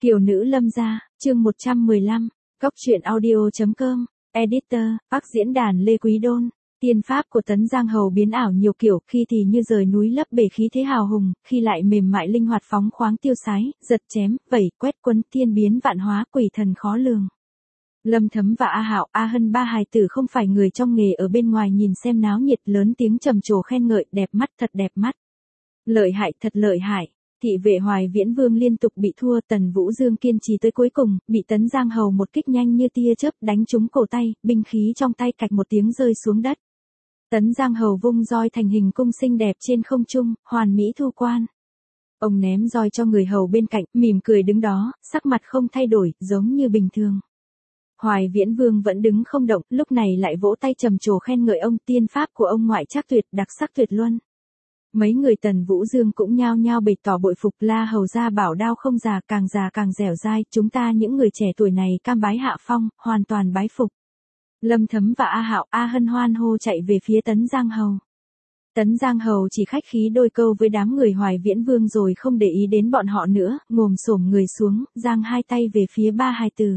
Kiều nữ Lâm gia, chương 115, Góc truyện audio.com, Editor, Bắc diễn đàn Lê Quý Đôn. Tiên pháp của Tấn Giang Hầu biến ảo nhiều kiểu, khi thì như rời núi lấp bể khí thế hào hùng, khi lại mềm mại linh hoạt phóng khoáng tiêu sái, giật chém, vẩy, quét quân, thiên biến vạn hóa, quỷ thần khó lường. Lâm Thấm và A Hạo, A Hân ba hài tử không phải người trong nghề, ở bên ngoài nhìn xem náo nhiệt, lớn tiếng trầm trồ khen ngợi, đẹp mắt, thật đẹp mắt. Lợi hại, thật lợi hại. Thị vệ Hoài Viễn Vương liên tục bị thua, Tần Vũ Dương kiên trì tới cuối cùng, bị Tấn Giang Hầu một kích nhanh như tia chớp đánh trúng cổ tay, binh khí trong tay cạch một tiếng rơi xuống đất. Tấn Giang Hầu vung roi thành hình cung xinh đẹp trên không trung, hoàn mỹ thu quan. Ông ném roi cho người hầu bên cạnh, mỉm cười đứng đó, sắc mặt không thay đổi, giống như bình thường. Hoài Viễn Vương vẫn đứng không động, lúc này lại vỗ tay trầm trồ khen ngợi ông, tiên pháp của ông ngoại trác tuyệt, đặc sắc tuyệt luân. Mấy người Tần Vũ Dương cũng nhao nhao bày tỏ bội phục, La hầu gia bảo đao không già càng dẻo dai, chúng ta những người trẻ tuổi này cam bái hạ phong, hoàn toàn bái phục. Lâm Thấm và A Hạo, A Hân hoan hô chạy về phía Tấn Giang Hầu. Tấn Giang Hầu chỉ khách khí đôi câu với đám người Hoài Viễn Vương rồi không để ý đến bọn họ nữa, ngồm xổm người xuống, giang hai tay về phía ba hài tử.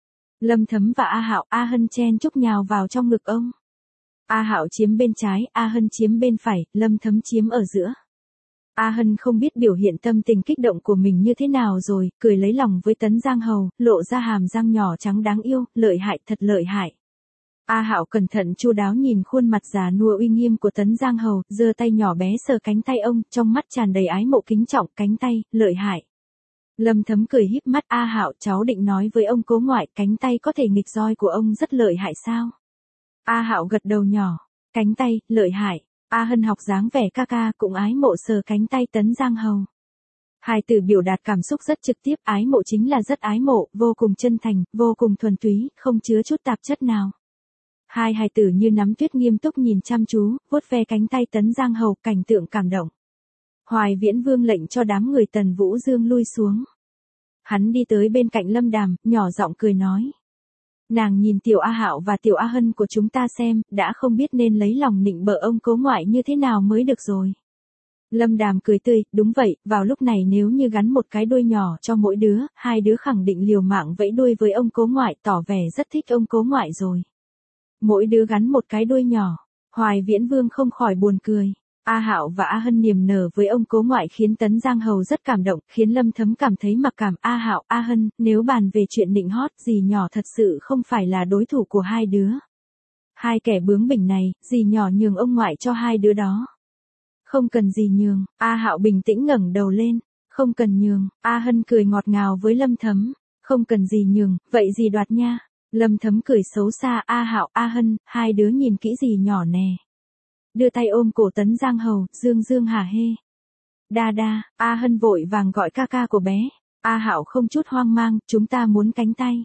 Lâm Thấm và A Hạo, A Hân chen chúc nhào vào trong ngực ông. A Hạo chiếm bên trái, A Hân chiếm bên phải, Lâm Thấm chiếm ở giữa. A Hân không biết biểu hiện tâm tình kích động của mình như thế nào rồi, cười lấy lòng với Tấn Giang Hầu, lộ ra hàm răng nhỏ trắng đáng yêu, lợi hại, thật lợi hại. A Hạo cẩn thận chu đáo nhìn khuôn mặt già nua uy nghiêm của Tấn Giang Hầu, giơ tay nhỏ bé sờ cánh tay ông, trong mắt tràn đầy ái mộ kính trọng, cánh tay, lợi hại. Lâm Thấm cười híp mắt, A Hạo, cháu định nói với ông cố ngoại, cánh tay có thể nghịch roi của ông rất lợi hại sao? A Hạo gật đầu nhỏ, cánh tay, lợi hại. A Hân học dáng vẻ ca ca, cũng ái mộ sờ cánh tay Tấn Giang Hầu. Hài tử biểu đạt cảm xúc rất trực tiếp, ái mộ chính là rất ái mộ, vô cùng chân thành, vô cùng thuần túy, không chứa chút tạp chất nào. Hai hài tử như nắm tuyết nghiêm túc nhìn chăm chú, vuốt ve cánh tay Tấn Giang Hầu, cảnh tượng cảm động. Hoài Viễn Vương lệnh cho đám người Tần Vũ Dương lui xuống. Hắn đi tới bên cạnh Lâm Đàm, nhỏ giọng cười nói. Nàng nhìn tiểu A Hạo và tiểu A Hân của chúng ta xem, đã không biết nên lấy lòng nịnh bợ ông cố ngoại như thế nào mới được rồi. Lâm Đàm cười tươi, đúng vậy, vào lúc này nếu như gắn một cái đuôi nhỏ cho mỗi đứa, hai đứa khẳng định liều mạng vẫy đuôi với ông cố ngoại, tỏ vẻ rất thích ông cố ngoại rồi. Mỗi đứa gắn một cái đuôi nhỏ, Hoài Viễn Vương không khỏi buồn cười. A Hạo và A Hân niềm nở với ông cố ngoại khiến Tấn Giang Hầu rất cảm động, khiến Lâm Thấm cảm thấy mặc cảm. A Hạo, A Hân, nếu bàn về chuyện nịnh hót, dì nhỏ thật sự không phải là đối thủ của hai đứa. Hai kẻ bướng bỉnh này, dì nhỏ nhường ông ngoại cho hai đứa đó. Không cần dì nhường. A Hạo bình tĩnh ngẩng đầu lên, không cần nhường. A Hân cười ngọt ngào với Lâm Thấm, không cần dì nhường, vậy dì đoạt nha. Lâm Thấm cười xấu xa, A Hạo, A Hân, hai đứa nhìn kỹ dì nhỏ nè. Đưa tay ôm cổ Tấn Giang Hầu, dương dương hả hê. Đa đa, A Hân vội vàng gọi ca ca của bé. A Hạo không chút hoang mang, chúng ta muốn cánh tay.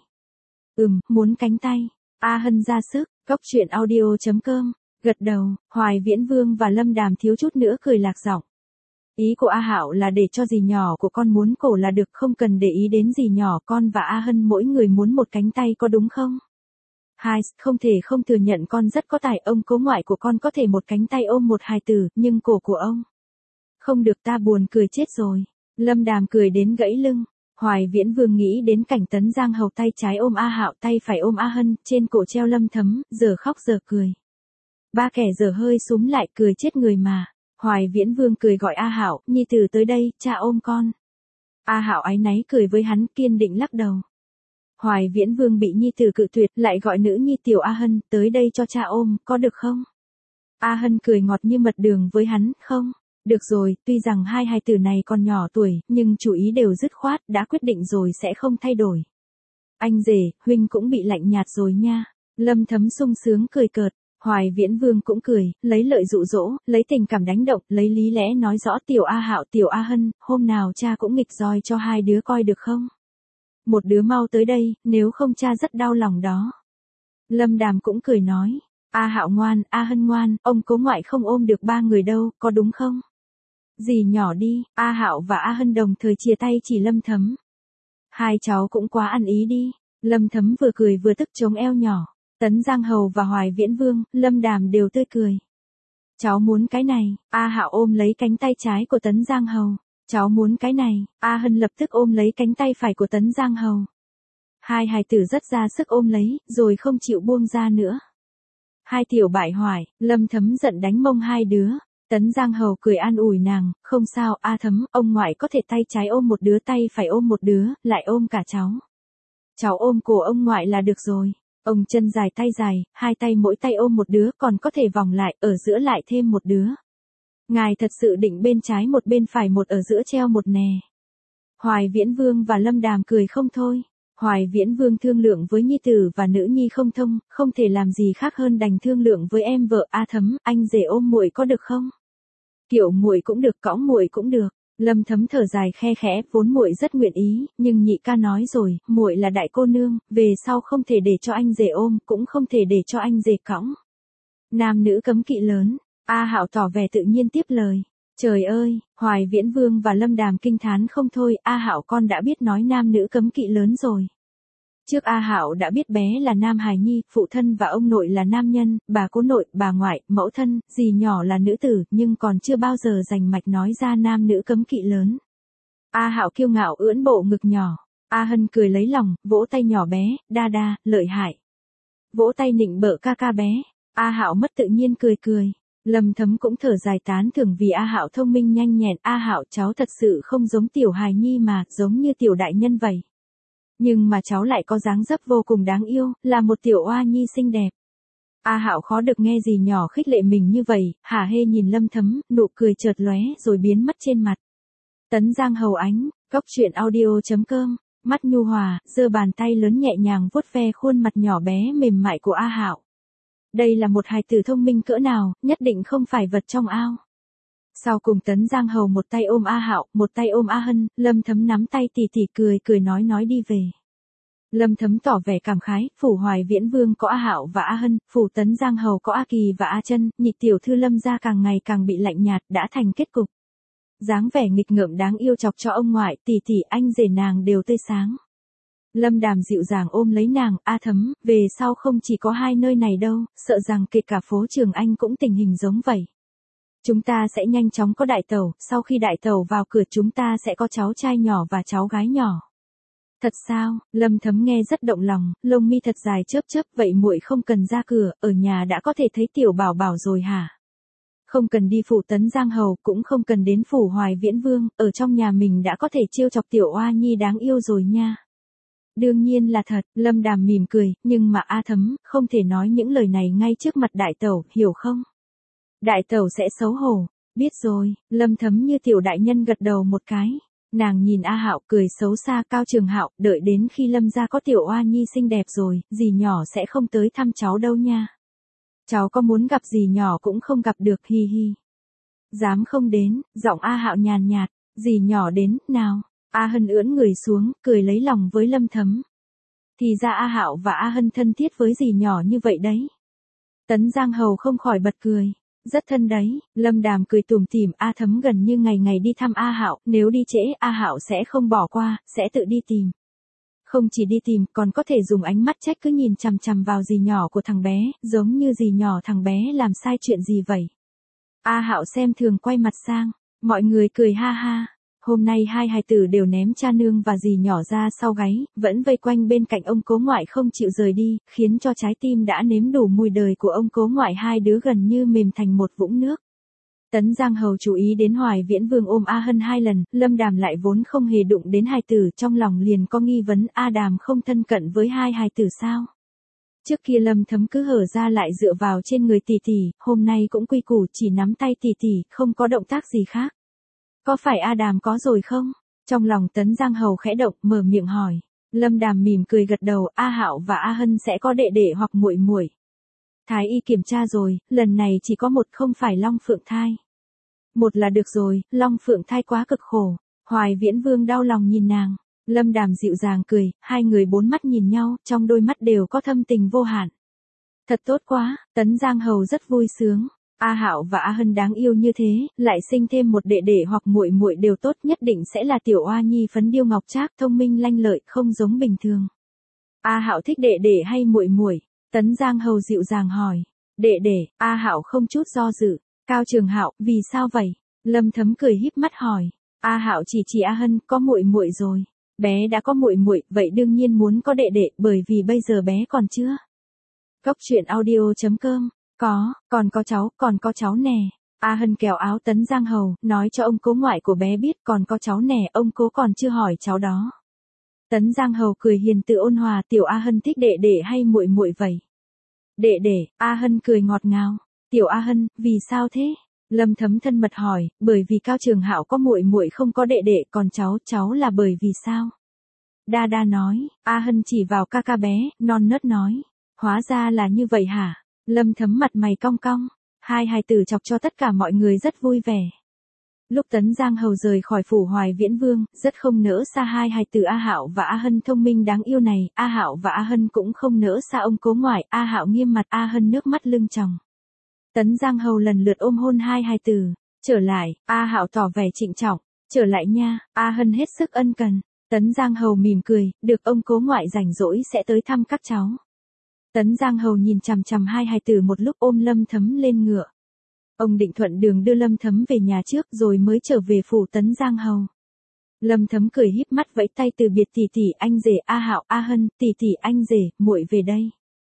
Muốn cánh tay. A Hân ra sức, Góc truyện audio.com, gật đầu. Hoài Viễn Vương và Lâm Đàm thiếu chút nữa cười lạc giọng. Ý của A Hạo là để cho dì nhỏ của con muốn cổ là được, không cần để ý đến dì nhỏ, con và A Hân mỗi người muốn một cánh tay có đúng không? Hai, không thể không thừa nhận con rất có tài, ông cố ngoại của con có thể một cánh tay ôm một hài tử, nhưng cổ của ông. Không được, ta buồn cười chết rồi. Lâm Đàm cười đến gãy lưng. Hoài Viễn Vương nghĩ đến cảnh Tấn Giang Hầu tay trái ôm A Hạo, tay phải ôm A Hân, trên cổ treo Lâm Thấm, giờ khóc giờ cười. Ba kẻ giờ hơi súm lại, cười chết người mà. Hoài Viễn Vương cười gọi A Hạo, nhi tử tới đây, cha ôm con. A Hạo áy náy cười với hắn, kiên định lắc đầu. Hoài Viễn Vương bị nhi tử cự tuyệt, lại gọi nữ nhi tiểu A Hân, tới đây cho cha ôm, có được không? A Hân cười ngọt như mật đường với hắn, không? Được rồi, tuy rằng hai hài tử này còn nhỏ tuổi, nhưng chủ ý đều dứt khoát, đã quyết định rồi sẽ không thay đổi. Anh rể, huynh cũng bị lạnh nhạt rồi nha. Lâm Thấm sung sướng cười cợt. Hoài Viễn Vương cũng cười, lấy lợi dụ dỗ, lấy tình cảm đánh động, lấy lý lẽ nói rõ, tiểu A Hạo, tiểu A Hân, hôm nào cha cũng nghịch roi cho hai đứa coi được không? Một đứa mau tới đây, nếu không cha rất đau lòng đó. Lâm Đàm cũng cười nói, A Hạo ngoan, A Hân ngoan, ông cố ngoại không ôm được ba người đâu, có đúng không? Dì nhỏ đi. A Hạo và A Hân đồng thời chia tay chỉ Lâm Thấm. Hai cháu cũng quá ăn ý đi. Lâm Thấm vừa cười vừa tức chống eo nhỏ. Tấn Giang Hầu và Hoài Viễn Vương, Lâm Đàm đều tươi cười. Cháu muốn cái này. A Hạo ôm lấy cánh tay trái của Tấn Giang Hầu. Cháu muốn cái này, A Hân lập tức ôm lấy cánh tay phải của Tấn Giang Hầu. Hai hài tử rất ra sức ôm lấy, rồi không chịu buông ra nữa. Hai tiểu bại hoại, Lâm Thấm giận đánh mông hai đứa. Tấn Giang Hầu cười an ủi nàng, không sao, A Thấm, ông ngoại có thể tay trái ôm một đứa, tay phải ôm một đứa, lại ôm cả cháu. Cháu ôm cổ ông ngoại là được rồi. Ông chân dài tay dài, hai tay mỗi tay ôm một đứa, còn có thể vòng lại, ở giữa lại thêm một đứa. Ngài thật sự định bên trái một bên phải một, ở giữa treo một nè. Hoài Viễn Vương và Lâm Đàm cười không thôi. Hoài Viễn Vương thương lượng với nhi tử và nữ nhi không thông, không thể làm gì khác hơn đành thương lượng với em vợ. A Thấm, anh rể ôm muội có được không? Kiểu muội cũng được, cõng muội cũng được. Lâm Thấm thở dài khe khẽ, vốn muội rất nguyện ý, nhưng nhị ca nói rồi, muội là đại cô nương, về sau không thể để cho anh rể ôm, cũng không thể để cho anh rể cõng. Nam nữ cấm kỵ lớn. A Hạo tỏ vẻ tự nhiên tiếp lời. Trời ơi, Hoài Viễn Vương và Lâm Đàm kinh thán không thôi, A Hạo con đã biết nói nam nữ cấm kỵ lớn rồi. Trước A Hạo đã biết bé là nam hài nhi, phụ thân và ông nội là nam nhân, bà cố nội, bà ngoại, mẫu thân, dì nhỏ là nữ tử, nhưng còn chưa bao giờ rành mạch nói ra nam nữ cấm kỵ lớn. A Hạo kiêu ngạo ưỡn bộ ngực nhỏ. A Hân cười lấy lòng, vỗ tay nhỏ bé, đa đa, lợi hại. Vỗ tay nịnh bợ ca ca bé. A Hạo mất tự nhiên cười cười. Lâm Thấm cũng thở dài tán thưởng vì A Hạo thông minh nhanh nhẹn. A Hạo cháu thật sự không giống tiểu hài nhi mà, giống như tiểu đại nhân vậy. Nhưng mà cháu lại có dáng dấp vô cùng đáng yêu, là một tiểu oa nhi xinh đẹp. A Hạo khó được nghe dì nhỏ khích lệ mình như vậy, hả hê nhìn Lâm Thấm, nụ cười chợt lóe rồi biến mất trên mặt. Tấn Giang Hầu Ánh, Cốc Truyện Audio.com, mắt nhu hòa, giơ bàn tay lớn nhẹ nhàng vuốt ve khuôn mặt nhỏ bé mềm mại của A Hạo. Đây là một hài tử thông minh cỡ nào, nhất định không phải vật trong ao. Sau cùng Tấn Giang Hầu một tay ôm A Hạo, một tay ôm A Hân, Lâm Thấm nắm tay tỉ tỉ cười nói đi về. Lâm Thấm tỏ vẻ cảm khái, phủ Hoài Viễn Vương có A Hạo và A Hân, phủ Tấn Giang Hầu có A Kỳ và A Chân, nhị tiểu thư Lâm gia càng ngày càng bị lạnh nhạt, đã thành kết cục. Dáng vẻ nghịch ngợm đáng yêu chọc cho ông ngoại, tỉ tỉ anh rể nàng đều tươi sáng. Lâm Đàm dịu dàng ôm lấy nàng, A Thấm, về sau không chỉ có hai nơi này đâu, sợ rằng kể cả phố Trường Anh cũng tình hình giống vậy. Chúng ta sẽ nhanh chóng có đại tẩu, sau khi đại tẩu vào cửa chúng ta sẽ có cháu trai nhỏ và cháu gái nhỏ. Thật sao? Lâm Thấm nghe rất động lòng, lông mi thật dài chớp, vậy muội không cần ra cửa, ở nhà đã có thể thấy tiểu bảo bảo rồi hả? Không cần đi phủ Tấn Giang Hầu, cũng không cần đến phủ Hoài Viễn Vương, ở trong nhà mình đã có thể trêu chọc tiểu oa nhi đáng yêu rồi nha. Đương nhiên là thật, Lâm Đàm mỉm cười, nhưng mà A Thấm, không thể nói những lời này ngay trước mặt đại tẩu, hiểu không? Đại tẩu sẽ xấu hổ. Biết rồi, Lâm Thấm như tiểu đại nhân gật đầu một cái. Nàng nhìn A Hạo cười xấu xa. Cao Trường Hạo, đợi đến khi Lâm gia có tiểu oa nhi xinh đẹp rồi, dì nhỏ sẽ không tới thăm cháu đâu nha. Cháu có muốn gặp dì nhỏ cũng không gặp được, hi hi. Dám không đến, giọng A Hạo nhàn nhạt, dì nhỏ đến, nào. A Hân ưỡn người xuống, cười lấy lòng với Lâm Thấm. Thì ra A Hạo và A Hân thân thiết với dì nhỏ như vậy đấy. Tấn Giang Hầu không khỏi bật cười. Rất thân đấy, Lâm Đàm cười tủm tỉm. A Thấm gần như ngày ngày đi thăm A Hạo, nếu đi trễ A Hạo sẽ không bỏ qua, sẽ tự đi tìm. Không chỉ đi tìm, còn có thể dùng ánh mắt trách cứ nhìn chằm chằm vào dì nhỏ của thằng bé, giống như dì nhỏ thằng bé làm sai chuyện gì vậy. A Hạo xem thường quay mặt sang, mọi người cười ha ha. Hôm nay hai hài tử đều ném cha nương và dì nhỏ ra sau gáy, vẫn vây quanh bên cạnh ông cố ngoại không chịu rời đi, khiến cho trái tim đã nếm đủ mùi đời của ông cố ngoại hai đứa gần như mềm thành một vũng nước. Tấn Giang Hầu chú ý đến Hoài Viễn Vương ôm A Hân hai lần, Lâm Đàm lại vốn không hề đụng đến hài tử, trong lòng liền có nghi vấn A Đàm không thân cận với hai hài tử sao. Trước kia Lâm Thấm cứ hở ra lại dựa vào trên người tỷ tỷ, hôm nay cũng quy củ chỉ nắm tay tỷ tỷ, không có động tác gì khác. Có phải A Đàm có rồi không? Trong lòng Tấn Giang Hầu khẽ động, mở miệng hỏi. Lâm Đàm mỉm cười gật đầu, A Hạo và A Hân sẽ có đệ đệ hoặc muội muội. Thái y kiểm tra rồi, lần này chỉ có một, không phải Long Phượng thai. Một là được rồi, Long Phượng thai quá cực khổ. Hoài Viễn Vương đau lòng nhìn nàng. Lâm Đàm dịu dàng cười, hai người bốn mắt nhìn nhau, trong đôi mắt đều có thâm tình vô hạn. Thật tốt quá, Tấn Giang Hầu rất vui sướng. A Hạo và A Hân đáng yêu như thế, lại sinh thêm một đệ đệ hoặc muội muội đều tốt, nhất định sẽ là tiểu oa nhi phấn điêu ngọc trác, thông minh lanh lợi, không giống bình thường. A Hạo thích đệ đệ hay muội muội? Tấn Giang Hầu dịu dàng hỏi. Đệ đệ. A Hạo không chút do dự. Cao Trường Hạo, vì sao vậy? Lâm Thấm cười híp mắt hỏi. A Hạo chỉ chỉ A Hân, có muội muội rồi. Bé đã có muội muội, vậy đương nhiên muốn có đệ đệ, bởi vì bây giờ bé còn chưa. Cốc truyện audio.com, còn có cháu nè. A Hân kéo áo Tấn Giang Hầu, nói cho ông cố ngoại của bé biết còn có cháu nè, ông cố còn chưa hỏi cháu đó. Tấn Giang Hầu cười hiền từ ôn hòa, tiểu A Hân thích đệ đệ hay muội muội vậy? Đệ đệ, A Hân cười ngọt ngào. Tiểu A Hân, vì sao thế? Lâm Thấm thân mật hỏi, bởi vì Cao Trường Hạo có muội muội không có đệ đệ, còn cháu là bởi vì sao? Đa Đa nói, A Hân chỉ vào ca ca bé, non nớt nói. Hóa ra là như vậy hả? Lâm Thấm mặt mày cong cong. Hai hài tử chọc cho tất cả mọi người rất vui vẻ. Lúc Tấn Giang Hầu rời khỏi phủ Hoài Viễn Vương, rất không nỡ xa hai hài tử A Hạo và A Hân thông minh đáng yêu này, A Hạo và A Hân cũng không nỡ xa ông cố ngoại, A Hạo nghiêm mặt, A Hân nước mắt lưng tròng. Tấn Giang Hầu lần lượt ôm hôn hai hài tử, trở lại, A Hạo tỏ vẻ trịnh trọng, trở lại nha, A Hân hết sức ân cần. Tấn Giang Hầu mỉm cười, được ông cố ngoại rảnh rỗi sẽ tới thăm các cháu. Tấn Giang Hầu nhìn chằm chằm hai hài tử một lúc ôm Lâm Thấm lên ngựa. Ông định thuận đường đưa Lâm Thấm về nhà trước rồi mới trở về phủ Tấn Giang Hầu. Lâm Thấm cười híp mắt vẫy tay từ biệt tỷ tỷ anh rể A Hạo A Hân, tỷ tỷ anh rể, muội về đây.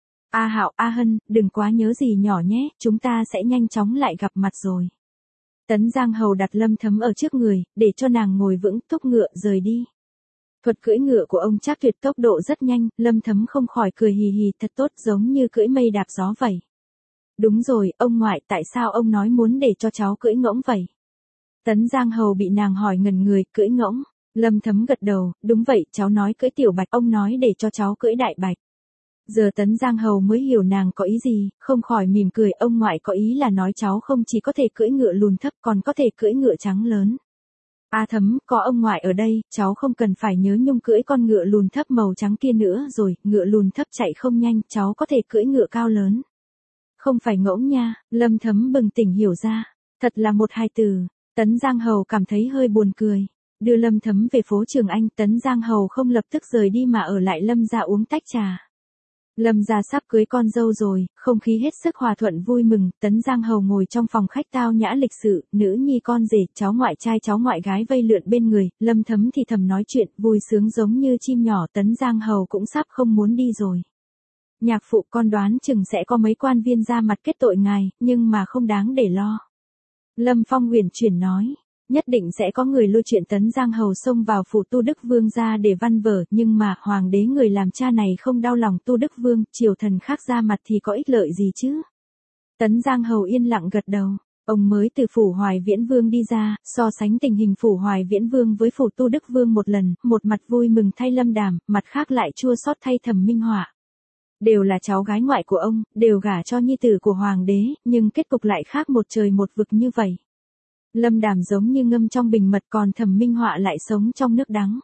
A Hạo A Hân, đừng quá nhớ gì nhỏ nhé, chúng ta sẽ nhanh chóng lại gặp mặt rồi. Tấn Giang Hầu đặt Lâm Thấm ở trước người, để cho nàng ngồi vững, thúc ngựa rời đi. Thuật cưỡi ngựa của ông Trác Tuyệt tốc độ rất nhanh, Lâm Thấm không khỏi cười hì hì, thật tốt, giống như cưỡi mây đạp gió vậy. Đúng rồi, ông ngoại, tại sao ông nói muốn để cho cháu cưỡi ngỗng vậy? Tấn Giang Hầu bị nàng hỏi ngẩn người, cưỡi ngỗng. Lâm Thấm gật đầu, đúng vậy, cháu nói cưỡi tiểu bạch, ông nói để cho cháu cưỡi đại bạch. Giờ Tấn Giang Hầu mới hiểu nàng có ý gì, không khỏi mỉm cười, ông ngoại có ý là nói cháu không chỉ có thể cưỡi ngựa lùn thấp còn có thể cưỡi ngựa trắng lớn. A Thấm, có ông ngoại ở đây, cháu không cần phải nhớ nhung cưỡi con ngựa lùn thấp màu trắng kia nữa rồi, ngựa lùn thấp chạy không nhanh, cháu có thể cưỡi ngựa cao lớn. Không phải ngỗng nha, Lâm Thấm bừng tỉnh hiểu ra, thật là một hài từ. Tấn Giang Hầu cảm thấy hơi buồn cười. Đưa Lâm Thấm về phố Trường Anh, Tấn Giang Hầu không lập tức rời đi mà ở lại Lâm gia uống tách trà. Lâm gia sắp cưới con dâu rồi, không khí hết sức hòa thuận vui mừng, Tấn Giang Hầu ngồi trong phòng khách tao nhã lịch sự, nữ nhi con rể, cháu ngoại trai cháu ngoại gái vây lượn bên người, Lâm Thấm thì thầm nói chuyện, vui sướng giống như chim nhỏ, Tấn Giang Hầu cũng sắp không muốn đi rồi. Nhạc phụ con đoán chừng sẽ có mấy quan viên ra mặt kết tội ngài, nhưng mà không đáng để lo. Lâm Phong huyền chuyển nói. Nhất định sẽ có người lôi chuyện Tấn Giang Hầu xông vào phủ Tu Đức Vương ra để văn vở, nhưng mà hoàng đế người làm cha này không đau lòng Tu Đức Vương, triều thần khác ra mặt thì có ích lợi gì chứ? Tấn Giang Hầu yên lặng gật đầu, ông mới từ phủ Hoài Viễn Vương đi ra, so sánh tình hình phủ Hoài Viễn Vương với phủ Tu Đức Vương một lần, một mặt vui mừng thay Lâm Đàm, mặt khác lại chua xót thay Thẩm Minh Họa. Đều là cháu gái ngoại của ông, đều gả cho nhi tử của hoàng đế, nhưng kết cục lại khác một trời một vực như vậy. Lâm Đàm giống như ngâm trong bình mật, còn Thẩm Minh Họa lại sống trong nước đắng.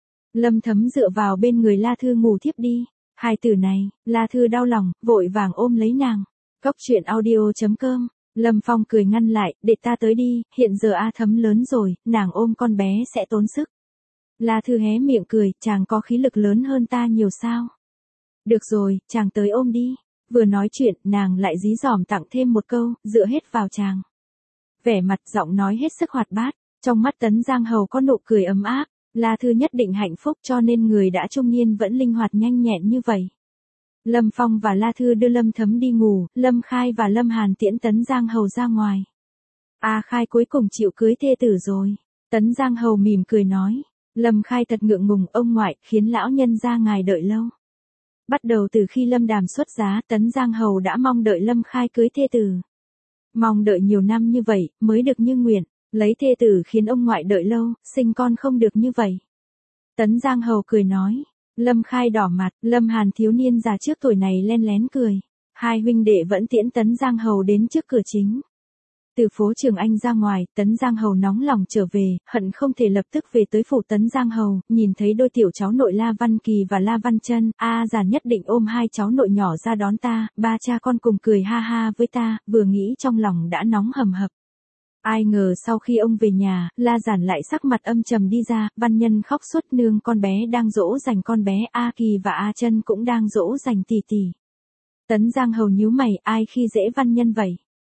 Lâm Thấm dựa vào bên người La Thư ngủ thiếp đi. Hai tử này, La Thư đau lòng, vội vàng ôm lấy nàng. Cốc truyện audio.com. Lâm Phong cười ngăn lại, để ta tới đi, hiện giờ A Thấm lớn rồi, nàng ôm con bé sẽ tốn sức. La Thư hé miệng cười, chàng có khí lực lớn hơn ta nhiều sao? Được rồi, chàng tới ôm đi. Vừa nói chuyện, nàng lại dí dỏm tặng thêm một câu, dựa hết vào chàng. Vẻ mặt giọng nói hết sức hoạt bát, trong mắt Tấn Giang Hầu có nụ cười ấm áp, La Thư nhất định hạnh phúc cho nên người đã trung niên vẫn linh hoạt nhanh nhẹn như vậy. Lâm Phong và La Thư đưa Lâm Thấm đi ngủ, Lâm Khai và Lâm Hàn tiễn Tấn Giang Hầu ra ngoài. A Khai cuối cùng chịu cưới thê tử rồi. Tấn Giang Hầu mỉm cười nói. Lâm Khai thật ngượng ngùng, ông ngoại, khiến lão nhân gia ngài đợi lâu. Bắt đầu từ khi Lâm Đàm xuất giá, Tấn Giang Hầu đã mong đợi Lâm Khai cưới thê tử. Mong đợi nhiều năm như vậy, mới được như nguyện, lấy thê tử khiến ông ngoại đợi lâu, sinh con không được như vậy. Tấn Giang Hầu cười nói. Lâm Khai đỏ mặt, Lâm Hàn thiếu niên già trước tuổi này len lén cười. Hai huynh đệ vẫn tiễn Tấn Giang Hầu đến trước cửa chính. Từ phố Trường Anh ra ngoài, Tấn Giang Hầu nóng lòng trở về, hận không thể lập tức về tới phủ Tấn Giang Hầu, nhìn thấy đôi tiểu cháu nội La Văn Kỳ và La Văn Chân, già nhất định ôm hai cháu nội nhỏ ra đón ta, ba cha con cùng cười ha ha với ta, vừa nghĩ trong lòng đã nóng hầm hập. Ai ngờ sau khi ông về nhà, La Giản lại sắc mặt âm trầm đi ra, Văn Nhân khóc suốt nương con bé đang dỗ dành con bé, A Kỳ và A Chân cũng đang dỗ dành tỷ tỷ. Tấn Giang Hầu nhíu mày, ai khi dễ Văn Nhân vậy?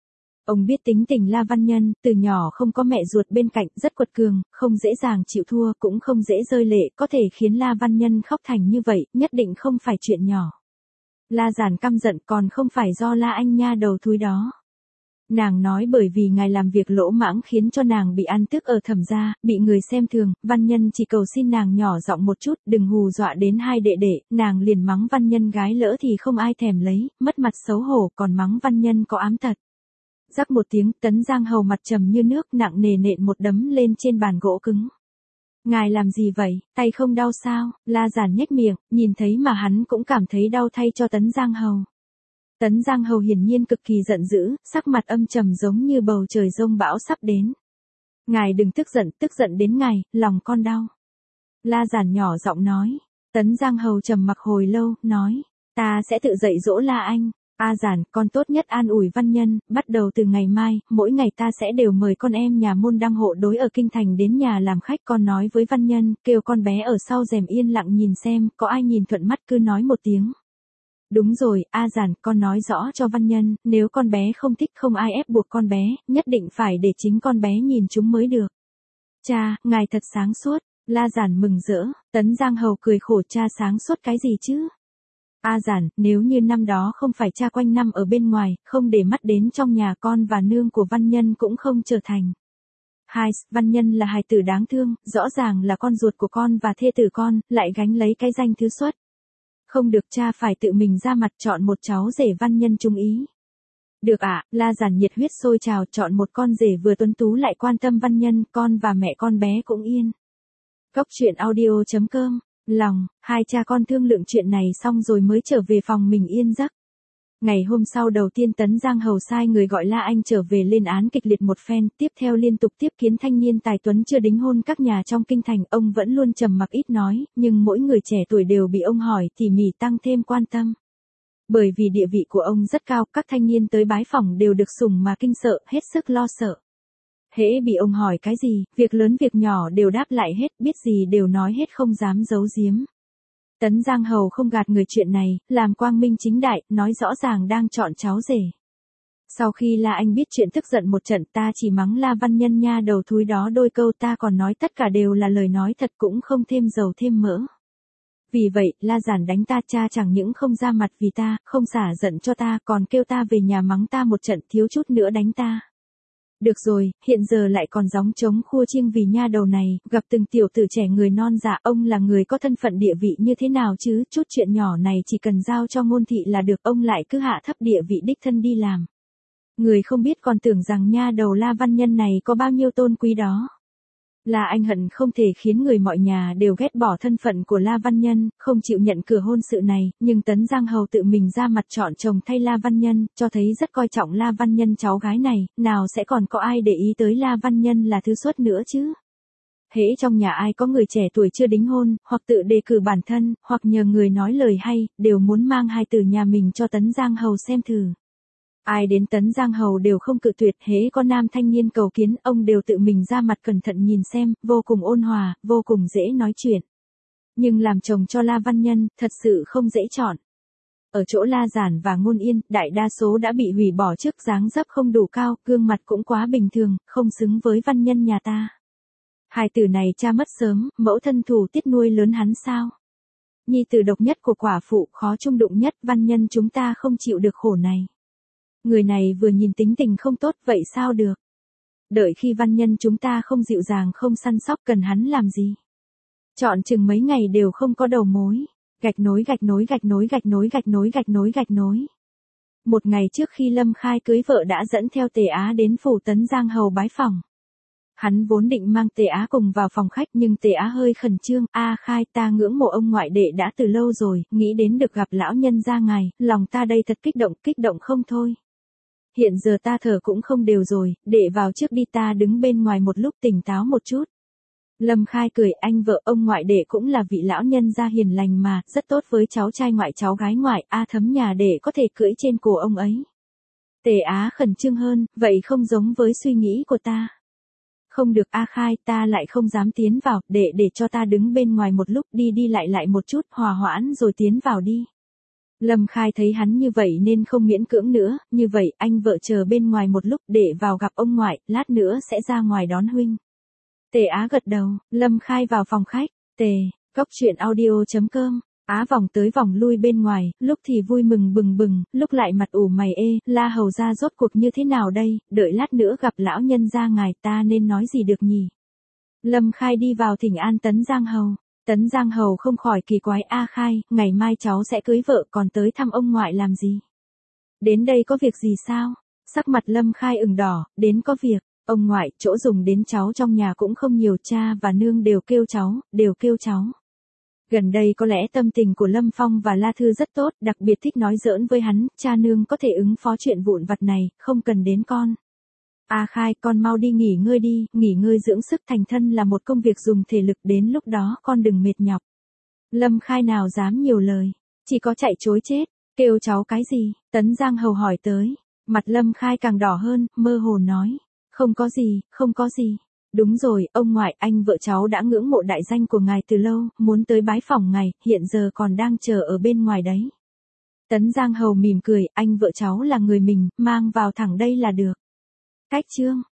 Ông biết tính tình La Văn Nhân, từ nhỏ không có mẹ ruột bên cạnh, rất quật cường, không dễ dàng chịu thua, cũng không dễ rơi lệ, có thể khiến La Văn Nhân khóc thành như vậy, nhất định không phải chuyện nhỏ. La Giản căm giận, còn không phải do La Anh nha đầu thúi đó. Nàng nói bởi vì ngài làm việc lỗ mãng khiến cho nàng bị ăn tức ở Thẩm gia, bị người xem thường, Văn Nhân chỉ cầu xin nàng nhỏ giọng một chút, đừng hù dọa đến hai đệ đệ, nàng liền mắng Văn Nhân gái lỡ thì không ai thèm lấy, mất mặt xấu hổ, còn mắng Văn Nhân có ám tật. Rắc một tiếng, Tấn Giang Hầu mặt trầm như nước, nặng nề nện một đấm lên trên bàn gỗ cứng. Ngài làm gì vậy, tay không đau sao? La Giản nhếch miệng, nhìn thấy mà hắn cũng cảm thấy đau thay cho Tấn Giang Hầu. Tấn Giang Hầu hiển nhiên cực kỳ giận dữ, sắc mặt âm trầm giống như bầu trời giông bão sắp đến. Ngài đừng tức giận đến ngài, lòng con đau. La Giản nhỏ giọng nói. Tấn Giang Hầu trầm mặc hồi lâu, nói, ta sẽ tự dạy dỗ La Anh. A Giản, con tốt nhất an ủi Văn Nhân, bắt đầu từ ngày mai, mỗi ngày ta sẽ đều mời con em nhà môn đăng hộ đối ở kinh thành đến nhà làm khách, con nói với Văn Nhân, kêu con bé ở sau rèm yên lặng nhìn xem, có ai nhìn thuận mắt cứ nói một tiếng. Đúng rồi, A Giản, con nói rõ cho Văn Nhân, nếu con bé không thích không ai ép buộc con bé, nhất định phải để chính con bé nhìn chúng mới được. Cha, ngài thật sáng suốt, La Giản mừng rỡ, Tấn Giang Hầu cười khổ, cha sáng suốt cái gì chứ? A Giản, nếu như năm đó không phải cha quanh năm ở bên ngoài, không để mắt đến trong nhà con và nương của Văn Nhân cũng không trở thành. Văn Nhân là hài tử đáng thương, rõ ràng là con ruột của con và thê tử con, lại gánh lấy cái danh thứ xuất. Không được, cha phải tự mình ra mặt chọn một cháu rể Văn Nhân trung ý. Được ạ, La Giản nhiệt huyết sôi trào, chọn một con rể vừa tuấn tú lại quan tâm Văn Nhân, con và mẹ con bé cũng yên. Góc truyện audio.com, lòng, hai cha con thương lượng chuyện này xong rồi mới trở về phòng mình yên giấc. Ngày hôm sau đầu tiên Tấn Giang Hầu sai người gọi La Anh trở về lên án kịch liệt một phen, tiếp theo liên tục tiếp kiến thanh niên tài tuấn chưa đính hôn các nhà trong kinh thành, ông vẫn luôn trầm mặc ít nói, nhưng mỗi người trẻ tuổi đều bị ông hỏi tỉ mỉ tăng thêm quan tâm. Bởi vì địa vị của ông rất cao, các thanh niên tới bái phỏng đều được sủng mà kinh sợ, hết sức lo sợ. Hễ bị ông hỏi cái gì, việc lớn việc nhỏ đều đáp lại hết, biết gì đều nói hết không dám giấu giếm. Tấn Giang Hầu không gạt người chuyện này, làm quang minh chính đại, nói rõ ràng đang chọn cháu rể. Sau khi La Anh biết chuyện tức giận một trận, ta chỉ mắng La Văn Nhân nha đầu thúi đó đôi câu, ta còn nói tất cả đều là lời nói thật, cũng không thêm dầu thêm mỡ. Vì vậy, La Giản đánh ta, cha chẳng những không ra mặt vì ta, không xả giận cho ta, còn kêu ta về nhà mắng ta một trận, thiếu chút nữa đánh ta. Được rồi, hiện giờ lại còn gióng trống khua chiêng vì nha đầu này, gặp từng tiểu tử trẻ người non dạ, ông là người có thân phận địa vị như thế nào chứ, chút chuyện nhỏ này chỉ cần giao cho Ngôn thị là được, ông lại cứ hạ thấp địa vị đích thân đi làm. Người không biết còn tưởng rằng nha đầu La Văn Nhân này có bao nhiêu tôn quý đó. La Anh hận không thể khiến người mọi nhà đều ghét bỏ thân phận của La Văn Nhân, không chịu nhận cửa hôn sự này, nhưng Tấn Giang Hầu tự mình ra mặt chọn chồng thay La Văn Nhân, cho thấy rất coi trọng La Văn Nhân cháu gái này, nào sẽ còn có ai để ý tới La Văn Nhân là thứ xuất nữa chứ. Hễ trong nhà ai có người trẻ tuổi chưa đính hôn, hoặc tự đề cử bản thân, hoặc nhờ người nói lời hay, đều muốn mang hai từ nhà mình cho Tấn Giang Hầu xem thử. Ai đến Tấn Giang Hầu đều không cự tuyệt, hễ có nam thanh niên cầu kiến, ông đều tự mình ra mặt cẩn thận nhìn xem, vô cùng ôn hòa, vô cùng dễ nói chuyện. Nhưng làm chồng cho La Văn Nhân, thật sự không dễ chọn. Ở chỗ La Giản và Ngôn Yên, đại đa số đã bị hủy bỏ trước, dáng dấp không đủ cao, gương mặt cũng quá bình thường, không xứng với Văn Nhân nhà ta. Hài tử này cha mất sớm, mẫu thân thủ tiết nuôi lớn hắn sao? Nhi tử độc nhất của quả phụ, khó chung đụng nhất, Văn Nhân chúng ta không chịu được khổ này. Người này vừa nhìn tính tình không tốt, vậy sao được? Đợi khi Văn Nhân chúng ta không dịu dàng không săn sóc, cần hắn làm gì? Chọn chừng mấy ngày đều không có đầu mối. Gạch nối. Một ngày trước khi Lâm Khai cưới vợ đã dẫn theo Tề Á đến phủ Tấn Giang Hầu bái phỏng. Hắn vốn định mang Tề Á cùng vào phòng khách, nhưng Tề Á hơi khẩn trương, "A Khai, ta ngưỡng mộ ông ngoại đệ đã từ lâu rồi, nghĩ đến được gặp lão nhân gia ngài, lòng ta đây thật kích động không thôi. Hiện giờ ta thở cũng không đều rồi, đệ vào trước đi, ta đứng bên ngoài một lúc tỉnh táo một chút." Lâm Khai cười, "Anh vợ, ông ngoại đệ cũng là vị lão nhân gia hiền lành mà, rất tốt với cháu trai ngoại cháu gái ngoại, A Thấm nhà đệ có thể cưỡi trên cổ ông ấy." Tề Á khẩn trương hơn, "Vậy không giống với suy nghĩ của ta." "Không được A Khai, ta lại không dám tiến vào, để cho ta đứng bên ngoài một lúc, đi lại một chút, hòa hoãn rồi tiến vào đi." Lâm Khai thấy hắn như vậy nên không miễn cưỡng nữa, như vậy anh vợ chờ bên ngoài một lúc để vào gặp ông ngoại, lát nữa sẽ ra ngoài đón huynh. Tề Á gật đầu, Lâm Khai vào phòng khách, Cóc truyện audio.com. Á vòng tới vòng lui bên ngoài, lúc thì vui mừng bừng bừng, lúc lại mặt ủ mày La Hầu gia rốt cuộc như thế nào đây, đợi lát nữa gặp lão nhân gia ngài ta nên nói gì được nhỉ. Lâm Khai đi vào thỉnh an Tấn Giang Hầu. Tấn Giang Hầu không khỏi kỳ quái, A Khai, ngày mai cháu sẽ cưới vợ còn tới thăm ông ngoại làm gì? Đến đây có việc gì sao? Sắc mặt Lâm Khai ửng đỏ, đến có việc, ông ngoại, chỗ dùng đến cháu trong nhà cũng không nhiều, cha và nương đều kêu cháu. Gần đây có lẽ tâm tình của Lâm Phong và La Thư rất tốt, đặc biệt thích nói giỡn với hắn, cha nương có thể ứng phó chuyện vụn vặt này, không cần đến con. A Khai, con mau đi nghỉ ngơi đi, nghỉ ngơi dưỡng sức, thành thân là một công việc dùng thể lực, đến lúc đó con đừng mệt nhọc. Lâm Khai nào dám nhiều lời, chỉ có chạy chối chết, kêu cháu cái gì, Tấn Giang Hầu hỏi tới, mặt Lâm Khai càng đỏ hơn, mơ hồ nói, không có gì. Đúng rồi, ông ngoại, anh vợ cháu đã ngưỡng mộ đại danh của ngài từ lâu, muốn tới bái phỏng ngài, hiện giờ còn đang chờ ở bên ngoài đấy. Tấn Giang Hầu mỉm cười, anh vợ cháu là người mình, mang vào thẳng đây là được. Cách chương